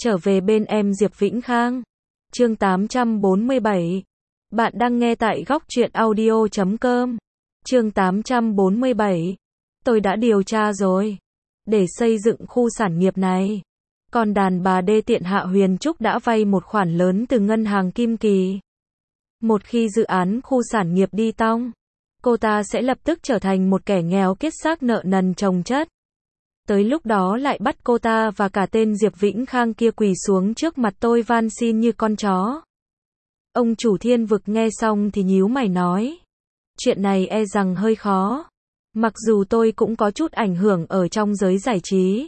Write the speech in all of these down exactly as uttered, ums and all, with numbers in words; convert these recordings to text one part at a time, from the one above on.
Trở về bên em Diệp Vĩnh Khang. Chương tám trăm bốn mươi bảy. Bạn đang nghe tại góc truyện audio chấm com. Chương tám trăm bốn mươi bảy. Tôi đã điều tra rồi. Để xây dựng khu sản nghiệp này, còn đàn bà đê tiện Hạ Huyền Trúc đã vay một khoản lớn từ ngân hàng Kim Kỳ. Một khi dự án khu sản nghiệp đi tong, cô ta sẽ lập tức trở thành một kẻ nghèo kiết xác nợ nần chồng chất. Tới lúc đó lại bắt cô ta và cả tên Diệp Vĩnh Khang kia quỳ xuống trước mặt tôi van xin như con chó. Ông chủ Thiên Vực nghe xong thì nhíu mày nói, chuyện này e rằng hơi khó. Mặc dù tôi cũng có chút ảnh hưởng ở trong giới giải trí,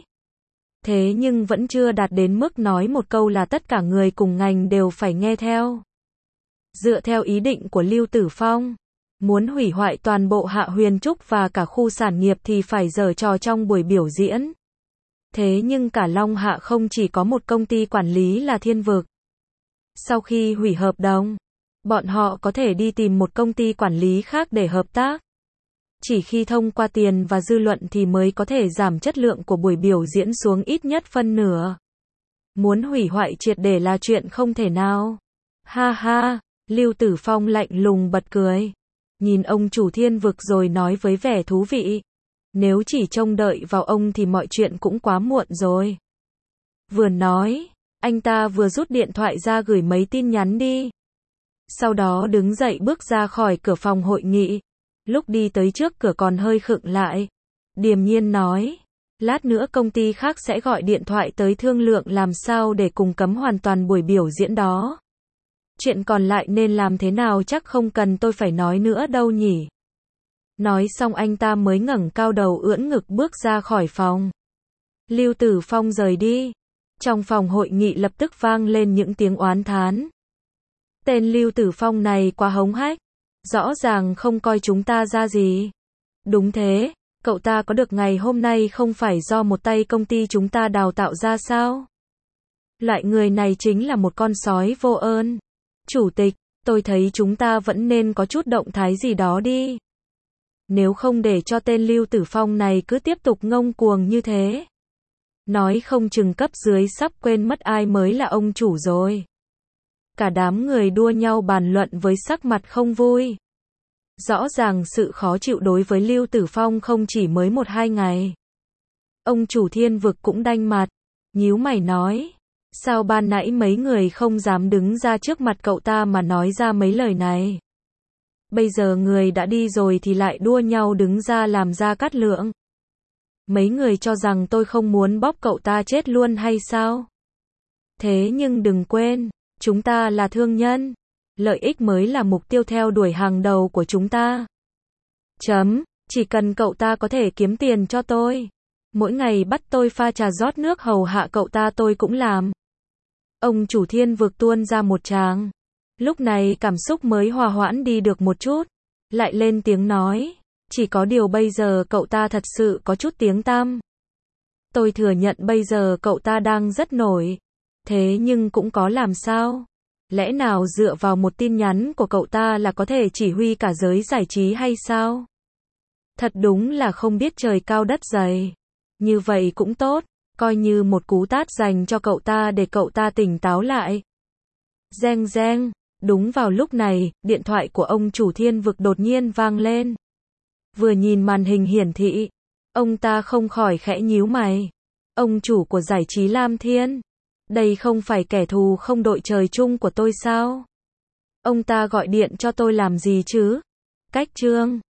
thế nhưng vẫn chưa đạt đến mức nói một câu là tất cả người cùng ngành đều phải nghe theo. Dựa theo ý định của Lưu Tử Phong, muốn hủy hoại toàn bộ Hạ Huyền Trúc và cả khu sản nghiệp thì phải giở trò trong buổi biểu diễn. Thế nhưng cả Long Hạ không chỉ có một công ty quản lý là Thiên Vực. Sau khi hủy hợp đồng, bọn họ có thể đi tìm một công ty quản lý khác để hợp tác. Chỉ khi thông qua tiền và dư luận thì mới có thể giảm chất lượng của buổi biểu diễn xuống ít nhất phân nửa. Muốn hủy hoại triệt để là chuyện không thể nào. Ha ha, Lưu Tử Phong lạnh lùng bật cười. Nhìn ông chủ Thiên Vực rồi nói với vẻ thú vị. Nếu chỉ trông đợi vào ông thì mọi chuyện cũng quá muộn rồi. Vừa nói, anh ta vừa rút điện thoại ra gửi mấy tin nhắn đi. Sau đó đứng dậy bước ra khỏi cửa phòng hội nghị. Lúc đi tới trước cửa còn hơi khựng lại. Điềm nhiên nói, lát nữa công ty khác sẽ gọi điện thoại tới thương lượng làm sao để cùng cấm hoàn toàn buổi biểu diễn đó. Chuyện còn lại nên làm thế nào chắc không cần tôi phải nói nữa đâu nhỉ. Nói xong anh ta mới ngẩng cao đầu ưỡn ngực bước ra khỏi phòng. Lưu Tử Phong rời đi. Trong phòng hội nghị lập tức vang lên những tiếng oán thán. Tên Lưu Tử Phong này quá hống hách. Rõ ràng không coi chúng ta ra gì. Đúng thế, cậu ta có được ngày hôm nay không phải do một tay công ty chúng ta đào tạo ra sao? Loại người này chính là một con sói vô ơn. Chủ tịch, tôi thấy chúng ta vẫn nên có chút động thái gì đó đi. Nếu không để cho tên Lưu Tử Phong này cứ tiếp tục ngông cuồng như thế. Nói không chừng cấp dưới sắp quên mất ai mới là ông chủ rồi. Cả đám người đua nhau bàn luận với sắc mặt không vui. Rõ ràng sự khó chịu đối với Lưu Tử Phong không chỉ mới một hai ngày. Ông chủ Thiên Vực cũng đanh mặt, nhíu mày nói, sao ban nãy mấy người không dám đứng ra trước mặt cậu ta mà nói ra mấy lời này. Bây giờ người đã đi rồi thì lại đua nhau đứng ra làm ra cát lượng. Mấy người cho rằng tôi không muốn bóp cậu ta chết luôn hay sao? Thế nhưng đừng quên, chúng ta là thương nhân. Lợi ích mới là mục tiêu theo đuổi hàng đầu của chúng ta. Chấm, chỉ cần cậu ta có thể kiếm tiền cho tôi. Mỗi ngày bắt tôi pha trà rót nước hầu hạ cậu ta tôi cũng làm. Ông chủ Thiên Vực tuôn ra một tràng. Lúc này cảm xúc mới hòa hoãn đi được một chút. Lại lên tiếng nói. Chỉ có điều bây giờ cậu ta thật sự có chút tiếng tăm. Tôi thừa nhận bây giờ cậu ta đang rất nổi. Thế nhưng cũng có làm sao? Lẽ nào dựa vào một tin nhắn của cậu ta là có thể chỉ huy cả giới giải trí hay sao? Thật đúng là không biết trời cao đất dày. Như vậy cũng tốt, coi như một cú tát dành cho cậu ta để cậu ta tỉnh táo lại. Reng reng, đúng vào lúc này, điện thoại của ông chủ Thiên Vực đột nhiên vang lên. Vừa nhìn màn hình hiển thị, ông ta không khỏi khẽ nhíu mày. Ông chủ của giải trí Lam Thiên. Đây không phải kẻ thù không đội trời chung của tôi sao? Ông ta gọi điện cho tôi làm gì chứ? Cách chương